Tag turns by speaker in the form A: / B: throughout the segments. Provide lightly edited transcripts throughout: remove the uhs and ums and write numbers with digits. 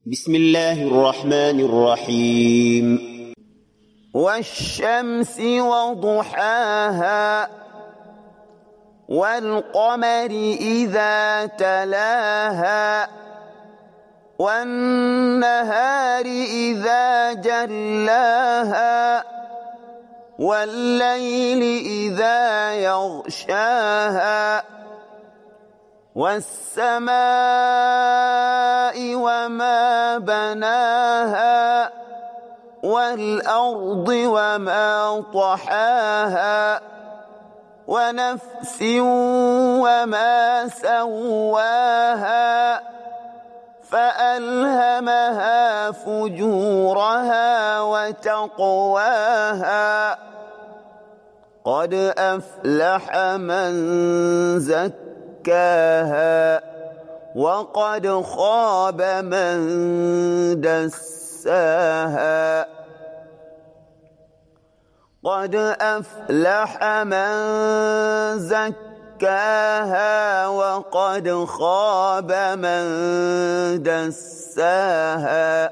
A: بسم الله الرحمن الرحيم
B: والشمس وضحاها والقمر إذا تلاها والنهار إذا جلاها والليل إذا يغشاها والسماء وما بناها والأرض وما طحاها ونفس وما سواها فألهمها فجورها وتقواها قد أفلح من زكاها وقد خاب من دساها قد أفلح من زكاها وقد خاب من دساها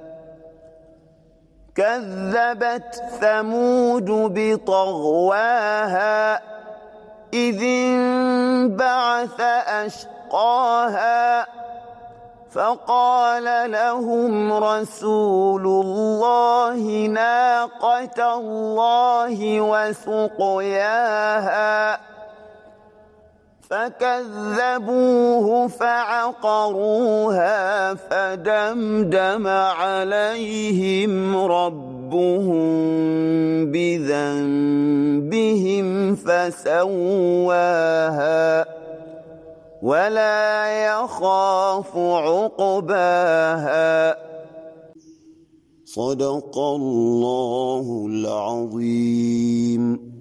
B: كذبت ثمود بطغواها إذ انبعث أشقاها فقال لهم رسول الله ناقة الله وسقياها فكذبوه فعقروها فدمدم عليهم ربهم بذنبهم فسواها ولا يخاف عقباها صدق الله العظيم.